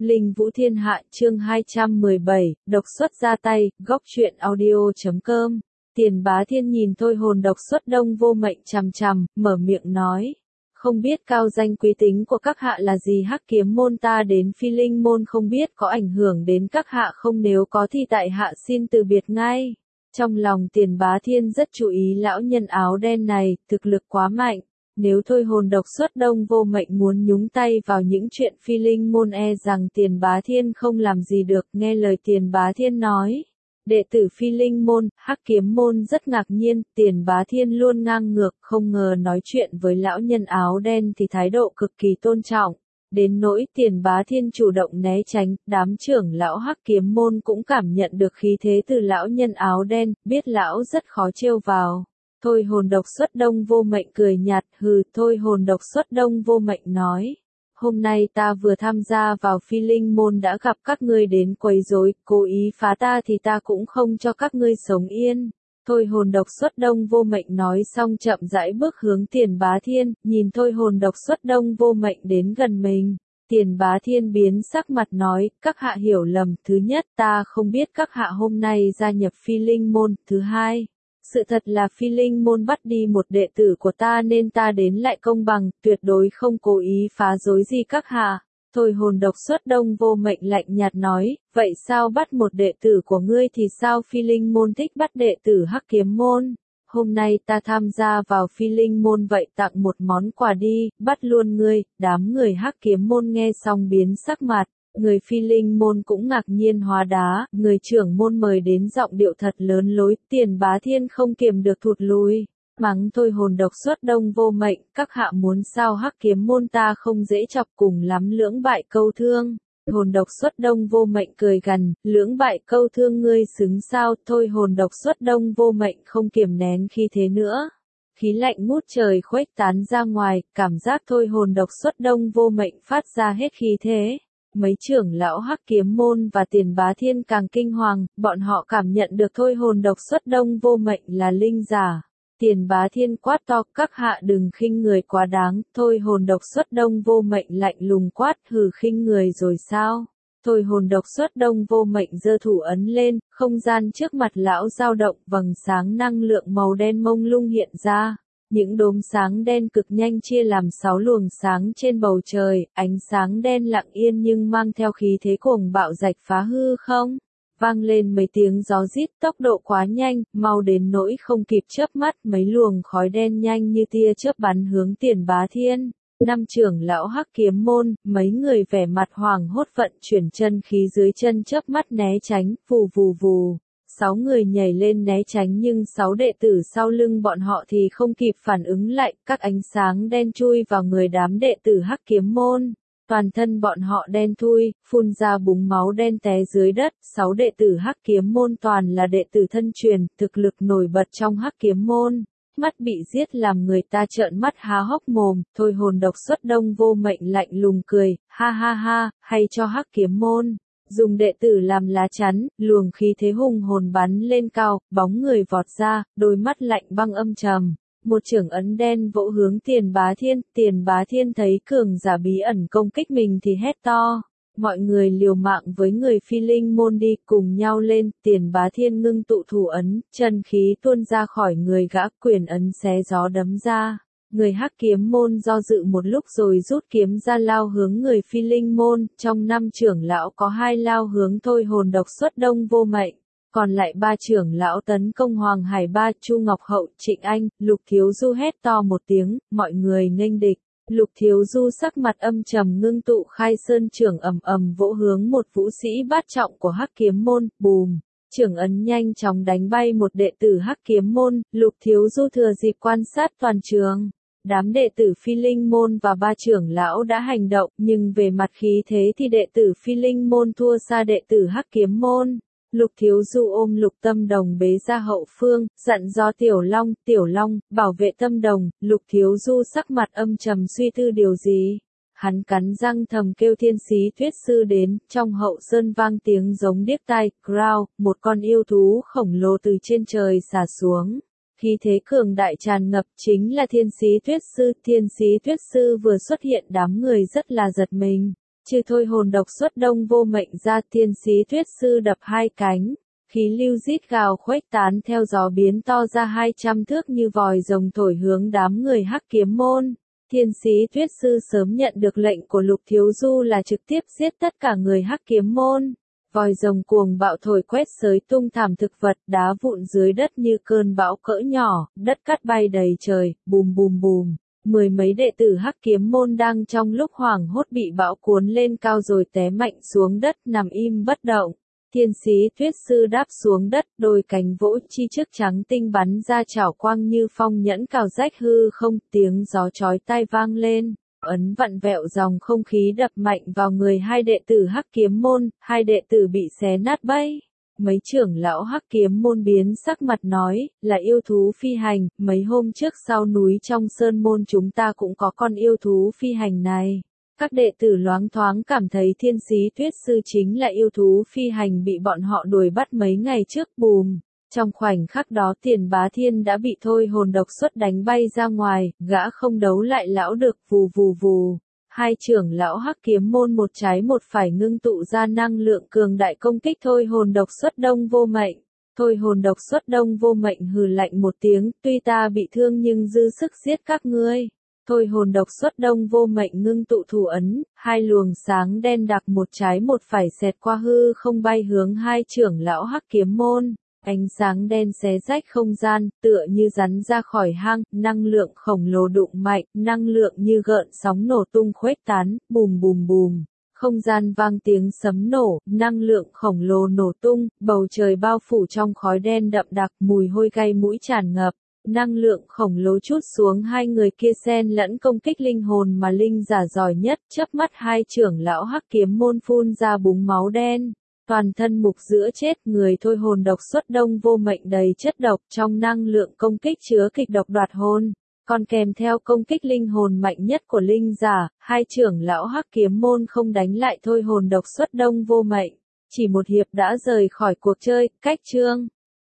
Linh Vũ Thiên Hạ chương 217, độc xuất ra tay, góc truyện audio.com. Tiền Bá Thiên nhìn Thôi Hồn độc xuất Đông Vô Mệnh chằm chằm, mở miệng nói. Không biết cao danh quý tính của các hạ là gì, Hắc Kiếm môn ta đến Phi Linh môn không biết có ảnh hưởng đến các hạ không, nếu có thì tại hạ xin từ biệt ngay. Trong lòng Tiền Bá Thiên rất chú ý lão nhân áo đen này, thực lực quá mạnh. Nếu Thôi Hồn độc xuất Đông Vô Mệnh muốn nhúng tay vào những chuyện Phi Linh môn e rằng Tiền Bá Thiên không làm gì được. Nghe lời Tiền Bá Thiên nói, đệ tử Phi Linh môn, Hắc Kiếm môn rất ngạc nhiên. Tiền Bá Thiên luôn ngang ngược, không ngờ nói chuyện với lão nhân áo đen thì thái độ cực kỳ tôn trọng. Đến nỗi Tiền Bá Thiên chủ động né tránh, đám trưởng lão Hắc Kiếm môn cũng cảm nhận được khí thế từ lão nhân áo đen, biết lão rất khó trêu vào. Thôi Hồn độc xuất Đông Vô Mệnh cười nhạt, hừ. Thôi Hồn độc xuất Đông Vô Mệnh nói, hôm nay ta vừa tham gia vào Phi Linh môn đã gặp các ngươi đến quấy rối, cố ý phá ta thì ta cũng không cho các ngươi sống yên. Thôi Hồn độc xuất Đông Vô Mệnh nói xong chậm rãi bước hướng Tiền Bá Thiên, nhìn Thôi Hồn độc xuất Đông Vô Mệnh đến gần mình. Tiền Bá Thiên biến sắc mặt nói, các hạ hiểu lầm, thứ nhất ta không biết các hạ hôm nay gia nhập Phi Linh môn, thứ hai, sự thật là Phi Linh môn bắt đi một đệ tử của ta nên ta đến lại công bằng, tuyệt đối không cố ý phá rối gì các hạ. Thôi Hồn độc xuất Đông Vô Mệnh lạnh nhạt nói, vậy sao bắt một đệ tử của ngươi thì sao? Phi Linh môn thích bắt đệ tử Hắc Kiếm môn. Hôm nay ta tham gia vào Phi Linh môn vậy tặng một món quà đi, bắt luôn ngươi. Đám người Hắc Kiếm môn nghe xong biến sắc mặt. Người Phi Linh môn cũng ngạc nhiên hóa đá, người trưởng môn mời đến giọng điệu thật lớn lối. Tiền Bá Thiên không kiềm được thụt lùi, mắng Thôi Hồn độc xuất Đông Vô Mệnh, các hạ muốn sao? Hắc Kiếm môn ta không dễ chọc, cùng lắm lưỡng bại câu thương. Hồn độc xuất Đông Vô Mệnh cười gằn, lưỡng bại câu thương ngươi xứng sao? Thôi Hồn độc xuất Đông Vô Mệnh không kiềm nén khí thế nữa. Khí lạnh ngút trời khuếch tán ra ngoài, cảm giác Thôi Hồn độc xuất Đông Vô Mệnh phát ra hết khí thế. Mấy trưởng lão Hắc Kiếm môn và Tiền Bá Thiên càng kinh hoàng, bọn họ cảm nhận được Thôi Hồn độc xuất Đông Vô Mệnh là linh giả. Tiền Bá Thiên quát to, các hạ đừng khinh người quá đáng. Thôi Hồn độc xuất Đông Vô Mệnh lạnh lùng quát, hừ, khinh người rồi sao? Thôi Hồn độc xuất Đông Vô Mệnh giơ thủ ấn lên, không gian trước mặt lão dao động, vầng sáng năng lượng màu đen mông lung hiện ra. Những đốm sáng đen cực nhanh chia làm 6 luồng sáng trên bầu trời, ánh sáng đen lặng yên nhưng mang theo khí thế cuồng bạo rạch phá hư không. Vang lên mấy tiếng gió rít, tốc độ quá nhanh, mau đến nỗi không kịp chớp mắt, mấy luồng khói đen nhanh như tia chớp bắn hướng Tiền Bá Thiên. 5 trưởng lão Hắc Kiếm môn, mấy người vẻ mặt hoảng hốt vận chuyển chân khí dưới chân chớp mắt né tránh, vù vù vù. 6 người nhảy lên né tránh nhưng 6 đệ tử sau lưng bọn họ thì không kịp phản ứng lại, các ánh sáng đen chui vào người đám đệ tử Hắc Kiếm môn. Toàn thân bọn họ đen thui, phun ra búng máu đen té dưới đất. 6 đệ tử Hắc Kiếm môn toàn là đệ tử thân truyền, thực lực nổi bật trong Hắc Kiếm môn. Mắt bị giết làm người ta trợn mắt há hốc mồm. Thôi Hồn độc xuất Đông Vô Mệnh lạnh lùng cười, ha ha ha, hay cho Hắc Kiếm môn. Dùng đệ tử làm lá chắn, luồng khí thế hùng hồn bắn lên cao, bóng người vọt ra, đôi mắt lạnh băng âm trầm. Một chưởng ấn đen vỗ hướng Tiền Bá Thiên. Tiền Bá Thiên thấy cường giả bí ẩn công kích mình thì hét to. Mọi người liều mạng với người Phi Linh môn đi, cùng nhau lên. Tiền Bá Thiên ngưng tụ thủ ấn, chân khí tuôn ra khỏi người gã, quyền ấn xé gió đấm ra. Người Hắc Kiếm môn do dự một lúc rồi rút kiếm ra lao hướng người Phi Linh môn. Trong 5 trưởng lão có 2 lao hướng Thôi Hồn độc xuất Đông Vô Mệnh. Còn lại 3 trưởng lão tấn công Hoàng Hải Ba, Chu Ngọc Hậu, Trịnh Anh. Lục Thiếu Du hét to một tiếng, mọi người nghênh địch. Lục Thiếu Du sắc mặt âm trầm ngưng tụ Khai Sơn trưởng ầm ầm vỗ hướng một vũ sĩ bát trọng của Hắc Kiếm môn, bùm. Trưởng ấn nhanh chóng đánh bay một đệ tử Hắc Kiếm môn. Lục Thiếu Du thừa dịp quan sát toàn trường. Đám đệ tử Phi Linh môn và 3 trưởng lão đã hành động, nhưng về mặt khí thế thì đệ tử Phi Linh môn thua xa đệ tử Hắc Kiếm môn. Lục Thiếu Du ôm Lục Tâm Đồng bế ra hậu phương, dặn dò Tiểu Long, bảo vệ Tâm Đồng. Lục Thiếu Du sắc mặt âm trầm suy tư điều gì. Hắn cắn răng thầm kêu Thiên Xí Tuyết Sư đến, trong hậu sơn vang tiếng giống điếc tai, growl, một con yêu thú khổng lồ từ trên trời xả xuống. Khí thế cường đại tràn ngập, chính là Thiên Xí Tuyết Sư. Thiên Xí Tuyết Sư vừa xuất hiện đám người rất là giật mình. Chư thôi hồn độc xuất đông vô mệnh ra, thiên sĩ thuyết sư đập hai cánh. Khí lưu rít gào khuếch tán theo gió biến to ra 200 thước như vòi rồng thổi hướng đám người Hắc Kiếm môn. Thiên sĩ thuyết sư sớm nhận được lệnh của Lục Thiếu Du là trực tiếp giết tất cả người Hắc Kiếm môn. Vòi rồng cuồng bạo thổi quét xới tung thảm thực vật, đá vụn dưới đất như cơn bão cỡ nhỏ, đất cát bay đầy trời, bùm bùm bùm. Mười mấy đệ tử Hắc Kiếm môn đang trong lúc hoảng hốt bị bão cuốn lên cao rồi té mạnh xuống đất nằm im bất động. Thiên sĩ thuyết sư đáp xuống đất, đôi cánh vỗ chi trước trắng tinh bắn ra chảo quang như phong nhẫn cào rách hư không, tiếng gió chói tai vang lên. Ấn vặn vẹo dòng không khí đập mạnh vào người hai đệ tử Hắc Kiếm môn, hai đệ tử bị xé nát bay. Mấy trưởng lão Hắc Kiếm môn biến sắc mặt nói, là yêu thú phi hành, mấy hôm trước sau núi trong sơn môn chúng ta cũng có con yêu thú phi hành này. Các đệ tử loáng thoáng cảm thấy thiên sĩ thuyết sư chính là yêu thú phi hành bị bọn họ đuổi bắt mấy ngày trước bùm. Trong khoảnh khắc đó Tiền Bá Thiên đã bị thôi hồn độc xuất đánh bay ra ngoài, gã không đấu lại lão được, vù vù vù. Hai trưởng lão Hắc Kiếm môn một trái một phải ngưng tụ ra năng lượng cường đại công kích thôi hồn độc xuất đông vô mệnh. Thôi hồn độc xuất đông vô mệnh hừ lạnh một tiếng, tuy ta bị thương nhưng dư sức giết các ngươi. Thôi hồn độc xuất đông vô mệnh ngưng tụ thủ ấn, hai luồng sáng đen đặc một trái một phải xẹt qua hư không bay hướng hai trưởng lão Hắc Kiếm môn. Ánh sáng đen xé rách không gian, tựa như rắn ra khỏi hang, năng lượng khổng lồ đụng mạnh, năng lượng như gợn sóng nổ tung khuếch tán, bùm bùm bùm. Không gian vang tiếng sấm nổ, năng lượng khổng lồ nổ tung, bầu trời bao phủ trong khói đen đậm đặc, mùi hôi gây mũi tràn ngập. Năng lượng khổng lồ trút xuống hai người kia xen lẫn công kích linh hồn mà linh giả giỏi nhất, chớp mắt hai trưởng lão Hắc Kiếm môn phun ra búng máu đen. Toàn thân mục giữa chết, người thôi hồn độc xuất đông vô mệnh đầy chất độc, trong năng lượng công kích chứa kịch độc đoạt hồn. Còn kèm theo công kích linh hồn mạnh nhất của linh giả, hai trưởng lão Hắc Kiếm môn không đánh lại thôi hồn độc xuất đông vô mệnh. Chỉ một hiệp đã rời khỏi cuộc chơi, cách chương.